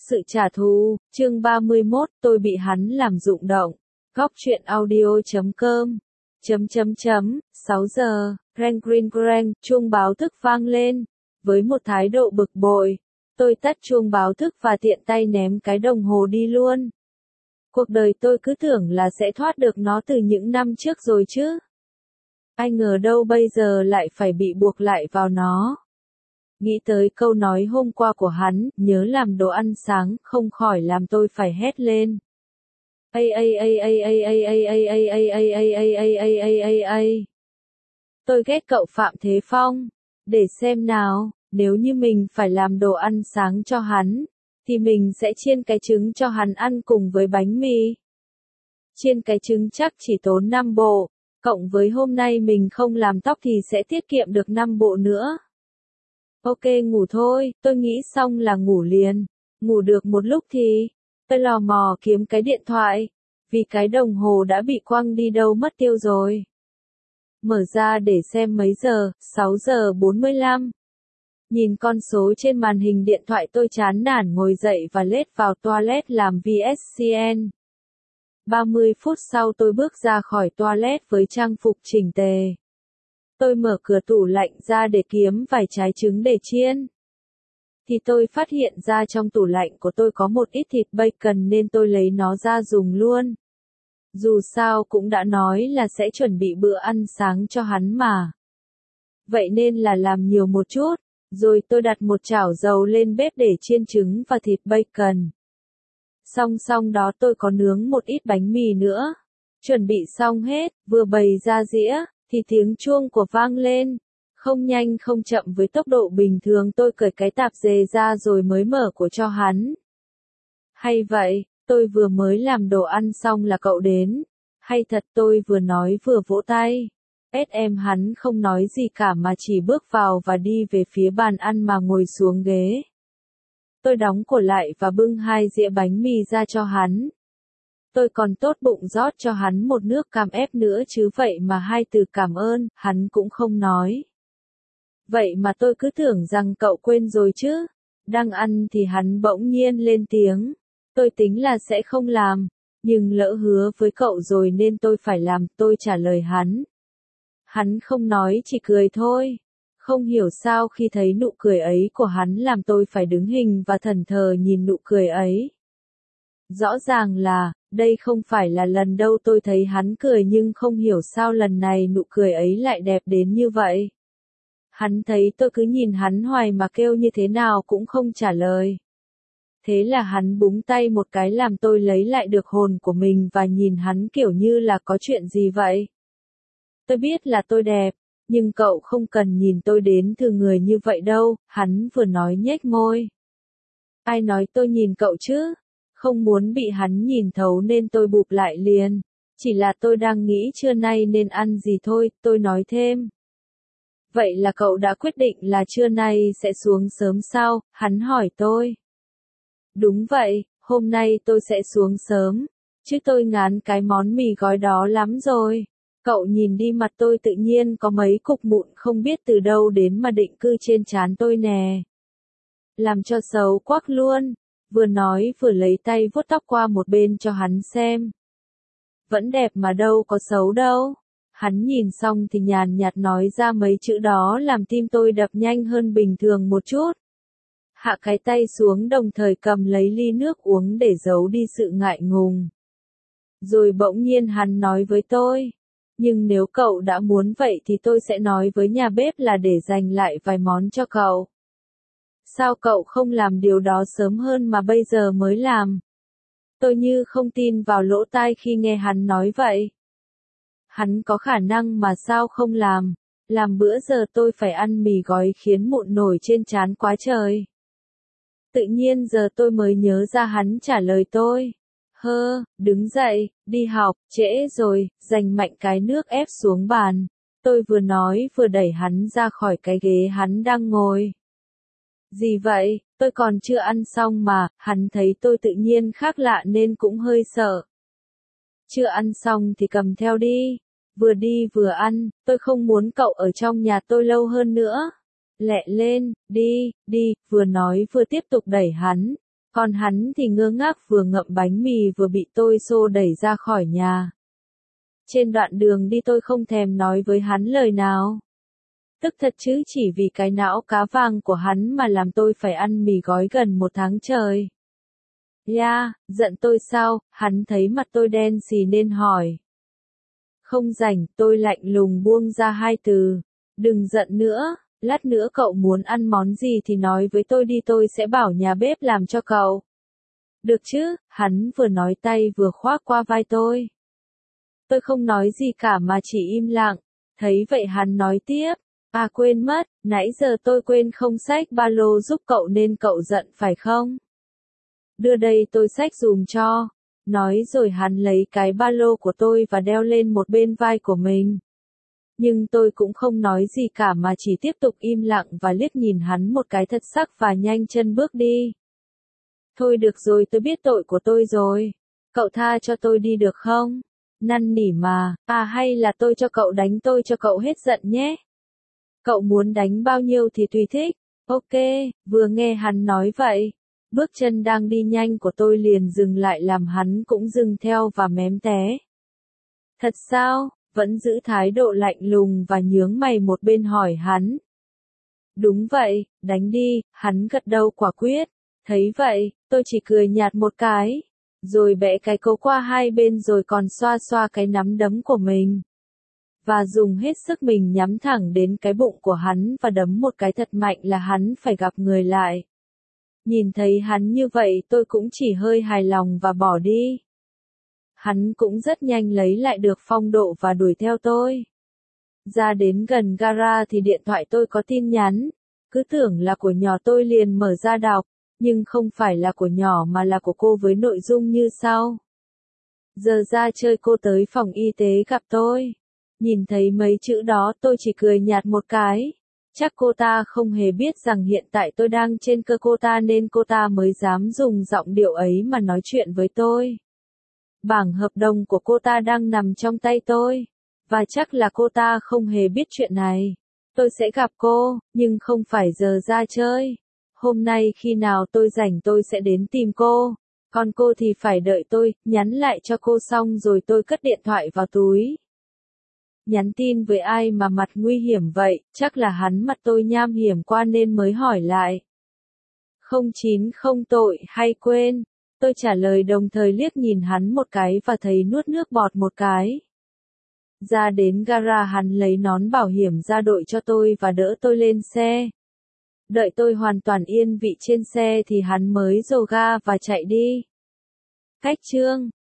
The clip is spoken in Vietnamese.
Sự trả thù, chương 31, tôi bị hắn làm rụng động. Góc truyện audio.com. 6 giờ, reng ring reng, chuông báo thức vang lên. Với một thái độ bực bội, tôi tắt chuông báo thức và tiện tay ném cái đồng hồ đi luôn. Cuộc đời tôi cứ tưởng là sẽ thoát được nó từ những năm trước rồi chứ. Ai ngờ đâu bây giờ lại phải bị buộc lại vào nó. Nghĩ tới câu nói hôm qua của hắn, nhớ làm đồ ăn sáng, không khỏi làm tôi phải hét lên. Tôi ghét cậu Phạm Thế Phong. Để xem nào, nếu như mình phải làm đồ ăn sáng cho hắn, thì mình sẽ chiên cái trứng cho hắn ăn cùng với bánh mì. Chiên cái trứng chắc chỉ tốn 5 bộ, cộng với hôm nay mình không làm tóc thì sẽ tiết kiệm được 5 bộ nữa. Ok ngủ thôi, tôi nghĩ xong là ngủ liền. Ngủ được một lúc thì, tôi lò mò kiếm cái điện thoại, vì cái đồng hồ đã bị quăng đi đâu mất tiêu rồi. Mở ra để xem mấy giờ, 6 giờ 45. Nhìn con số trên màn hình điện thoại tôi chán nản ngồi dậy và lết vào toilet làm VSCN. 30 phút sau tôi bước ra khỏi toilet với trang phục chỉnh tề. Tôi mở cửa tủ lạnh ra để kiếm vài trái trứng để chiên. Thì tôi phát hiện ra trong tủ lạnh của tôi có một ít thịt bacon nên tôi lấy nó ra dùng luôn. Dù sao cũng đã nói là sẽ chuẩn bị bữa ăn sáng cho hắn mà. Vậy nên là làm nhiều một chút, rồi tôi đặt một chảo dầu lên bếp để chiên trứng và thịt bacon. Song song đó tôi có nướng một ít bánh mì nữa. Chuẩn bị xong hết, vừa bày ra dĩa, thì tiếng chuông của vang lên. Không nhanh không chậm với tốc độ bình thường tôi cởi cái tạp dề ra rồi mới mở của cho hắn. Hay vậy, tôi vừa mới làm đồ ăn xong là cậu đến. Hay thật tôi vừa nói vừa vỗ tay. Em hắn không nói gì cả mà chỉ bước vào và đi về phía bàn ăn mà ngồi xuống ghế. Tôi đóng cửa lại và bưng 2 dĩa bánh mì ra cho hắn. Tôi còn tốt bụng rót cho hắn một nước cam ép nữa chứ vậy mà 2 từ cảm ơn, hắn cũng không nói. Vậy mà tôi cứ tưởng rằng cậu quên rồi chứ. Đang ăn thì hắn bỗng nhiên lên tiếng. Tôi tính là sẽ không làm, nhưng lỡ hứa với cậu rồi nên tôi phải làm, tôi trả lời hắn. Hắn không nói chỉ cười thôi. Không hiểu sao khi thấy nụ cười ấy của hắn làm tôi phải đứng hình và thẫn thờ nhìn nụ cười ấy. Rõ ràng là, đây không phải là lần đầu tôi thấy hắn cười nhưng không hiểu sao lần này nụ cười ấy lại đẹp đến như vậy. Hắn thấy tôi cứ nhìn hắn hoài mà kêu như thế nào cũng không trả lời. Thế là hắn búng tay một cái làm tôi lấy lại được hồn của mình và nhìn hắn kiểu như là có chuyện gì vậy. Tôi biết là tôi đẹp, nhưng cậu không cần nhìn tôi đến thừa người như vậy đâu, hắn vừa nói nhếch môi. Ai nói tôi nhìn cậu chứ? Không muốn bị hắn nhìn thấu nên tôi bụp lại liền. Chỉ là tôi đang nghĩ trưa nay nên ăn gì thôi, tôi nói thêm. Vậy là cậu đã quyết định là trưa nay sẽ xuống sớm sao? Hắn hỏi tôi. Đúng vậy, hôm nay tôi sẽ xuống sớm. Chứ tôi ngán cái món mì gói đó lắm rồi. Cậu nhìn đi mặt tôi tự nhiên có mấy cục mụn không biết từ đâu đến mà định cư trên trán tôi nè. Làm cho xấu quắc luôn. Vừa nói vừa lấy tay vuốt tóc qua một bên cho hắn xem. Vẫn đẹp mà đâu có xấu đâu. Hắn nhìn xong thì nhàn nhạt nói ra mấy chữ đó làm tim tôi đập nhanh hơn bình thường một chút. Hạ cái tay xuống đồng thời cầm lấy ly nước uống để giấu đi sự ngại ngùng. Rồi bỗng nhiên hắn nói với tôi. Nhưng nếu cậu đã muốn vậy thì tôi sẽ nói với nhà bếp là để dành lại vài món cho cậu. Sao cậu không làm điều đó sớm hơn mà bây giờ mới làm? Tôi như không tin vào lỗ tai khi nghe hắn nói vậy. Hắn có khả năng mà sao không làm? Làm bữa giờ tôi phải ăn mì gói khiến mụn nổi trên trán quá trời. Tự nhiên giờ tôi mới nhớ ra hắn trả lời tôi. Đứng dậy, đi học, trễ rồi, giành mạnh cái nước ép xuống bàn. Tôi vừa nói vừa đẩy hắn ra khỏi cái ghế hắn đang ngồi. Gì vậy, tôi còn chưa ăn xong mà, hắn thấy tôi tự nhiên khác lạ nên cũng hơi sợ. Chưa ăn xong thì cầm theo đi. Vừa đi vừa ăn, tôi không muốn cậu ở trong nhà tôi lâu hơn nữa. Lẹ lên, đi, vừa nói vừa tiếp tục đẩy hắn. Còn hắn thì ngơ ngác vừa ngậm bánh mì vừa bị tôi xô đẩy ra khỏi nhà. Trên đoạn đường đi tôi không thèm nói với hắn lời nào. Tức thật chứ, chỉ vì cái não cá vàng của hắn mà làm tôi phải ăn mì gói gần 1 tháng trời. Giận tôi sao? Hắn thấy mặt tôi đen xì nên hỏi. Không rảnh, tôi lạnh lùng buông ra 2 từ. Đừng giận nữa, lát nữa cậu muốn ăn món gì thì nói với tôi đi, tôi sẽ bảo nhà bếp làm cho cậu. Được chứ? Hắn vừa nói tay vừa khoác qua vai tôi. Tôi không nói gì cả mà chỉ im lặng. Thấy vậy hắn nói tiếp. Quên mất, nãy giờ tôi quên không xách ba lô giúp cậu nên cậu giận phải không? Đưa đây tôi xách dùm cho. Nói rồi hắn lấy cái ba lô của tôi và đeo lên một bên vai của mình. Nhưng tôi cũng không nói gì cả mà chỉ tiếp tục im lặng và liếc nhìn hắn một cái thật sắc và nhanh chân bước đi. Thôi được rồi, tôi biết tội của tôi rồi. Cậu tha cho tôi đi được không? Năn nỉ mà, hay là tôi cho cậu đánh tôi cho cậu hết giận nhé. Cậu muốn đánh bao nhiêu thì tùy thích. Ok, vừa nghe hắn nói vậy. Bước chân đang đi nhanh của tôi liền dừng lại làm hắn cũng dừng theo và mém té. Thật sao? Vẫn giữ thái độ lạnh lùng và nhướng mày một bên hỏi hắn. Đúng vậy, đánh đi, hắn gật đầu quả quyết. Thấy vậy, tôi chỉ cười nhạt một cái. Rồi bẽ cái cấu qua hai bên rồi còn xoa xoa cái nắm đấm của mình. Và dùng hết sức mình nhắm thẳng đến cái bụng của hắn và đấm một cái thật mạnh là hắn phải gặp người lại. Nhìn thấy hắn như vậy tôi cũng chỉ hơi hài lòng và bỏ đi. Hắn cũng rất nhanh lấy lại được phong độ và đuổi theo tôi. Ra đến gần gara thì điện thoại tôi có tin nhắn. Cứ tưởng là của nhỏ tôi liền mở ra đọc, nhưng không phải là của nhỏ mà là của cô với nội dung như sau. Giờ ra chơi cô tới phòng y tế gặp tôi. Nhìn thấy mấy chữ đó tôi chỉ cười nhạt một cái. Chắc cô ta không hề biết rằng hiện tại tôi đang trên cơ cô ta nên cô ta mới dám dùng giọng điệu ấy mà nói chuyện với tôi. Bảng hợp đồng của cô ta đang nằm trong tay tôi. Và chắc là cô ta không hề biết chuyện này. Tôi sẽ gặp cô, nhưng không phải giờ ra chơi. Hôm nay khi nào tôi rảnh tôi sẽ đến tìm cô. Còn cô thì phải đợi tôi, nhắn lại cho cô xong rồi tôi cất điện thoại vào túi. Nhắn tin với ai mà mặt nguy hiểm vậy, chắc là hắn mặt tôi nham hiểm qua nên mới hỏi lại. 090 tội hay quên, tôi trả lời đồng thời liếc nhìn hắn một cái và thấy nuốt nước bọt một cái. Ra đến gara hắn lấy nón bảo hiểm ra đội cho tôi và đỡ tôi lên xe. Đợi tôi hoàn toàn yên vị trên xe thì hắn mới dồ ga và chạy đi. Cách chương